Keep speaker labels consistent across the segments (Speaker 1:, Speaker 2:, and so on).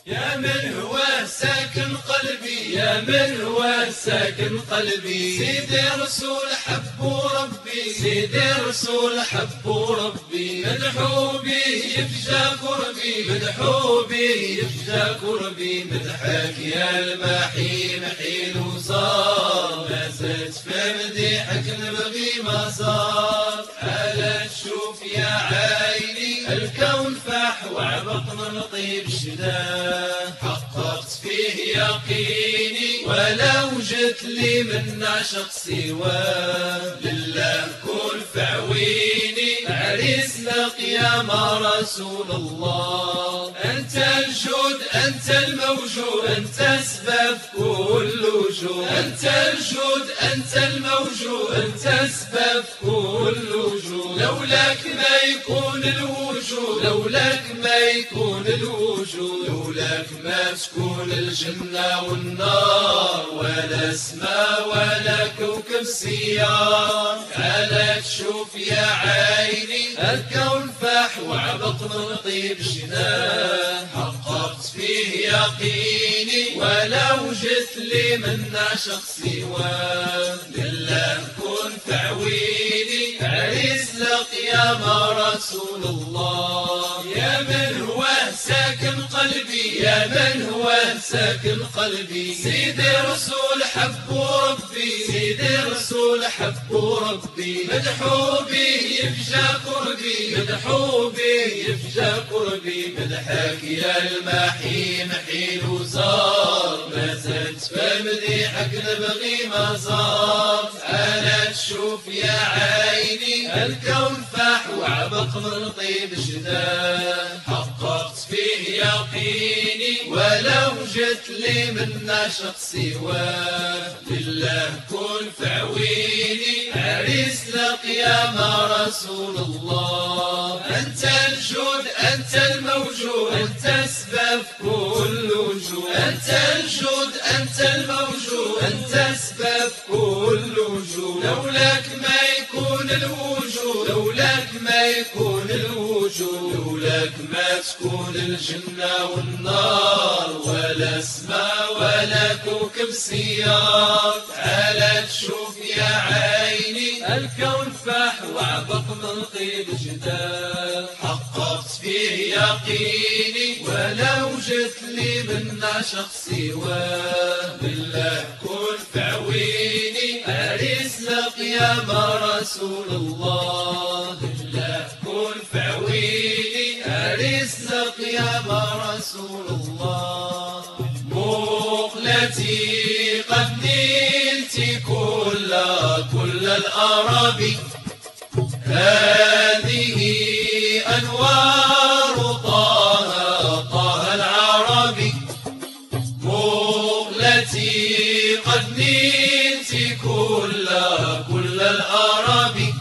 Speaker 1: يا من هو ساكن قلبي، يا من هو ساكن قلبي، سيدي رسول حب ربي، سيدي رسول حب ربي، مدحوا به يفجى كربي، مدحوا به يفجى كربي، مدحك يا المحي محيل وصار، ما زلت في مديحك نبغي ما صار، على تشوف يا عيني الكون فاح وعبطنا طيب الشداد، حققت فيه يقيني ولو جت لي من عشق سواه، لله كل فعويني عريسنا قيام رسول الله، أنت الجود أنت الموجود أنت سبب كل وجود، أنت الجود أنت الموجود أنت سبب كل وجود، لولاك ما يكون الوجود، لولاك ما يكون الوجود، لولاك ما تكون الجنة والنار ولا سماء ولا كوكب سيار، على تشوف يا عيني الكون فاح وعبط من طيب جنان، حققت فيه يقيني ولو جت لي من عشق سواه، لله كن تعويني عريس لقيام رسول الله، يا من هو ساكن قلبي، يا من هو ساكن قلبي، سيدي رسول حب ربي، سيدي رسول حب ربي، مدحوا به يفجى كربي، مدحوا به يفجى كربي، مدحك يا المحي محيل وصار، ما زلت في مديحك نبغي ما صار، أنا تشوف يا عيني الكون فاح وعبق من طيب جداد، حققت فيه يقيني ولو جت لي من عشق سواه، لله كن فعويني عريس لقيام رسول الله، أنت الجود أنت الموجود أنت سبب كل وجود، أنت الجود أنت الموجود أنت سبب كل وجود، لولاك ما يكون الوجود، لولاك ما يكون الوجود، لولاك ما تكون الجنة والنار ولا سماء ولا كوكب سيار، على تشوف يا عيني الكون فاح وعبق من طيب جدال، حققت فيه يقيني ولو جت لي من عشق سواه، بالله كن فعويني عريس لقيام رسول الله، بالله كن فعويني عريس لقيام رسول الله، مقلتي قد نلت كل الأراضي، هذه أنوار طه العربي، مقلتي قد نلت كل الأراضي،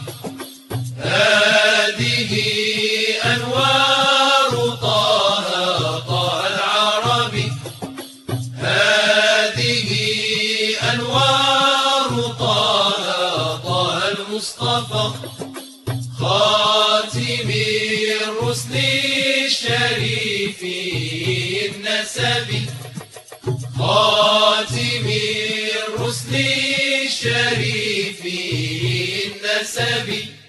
Speaker 1: هذه أنوار طه العربي، هذه أنوار طه المصطفى، خاتم الرسل الشريف النسبي، خاتم الرسل الشريف النسبي،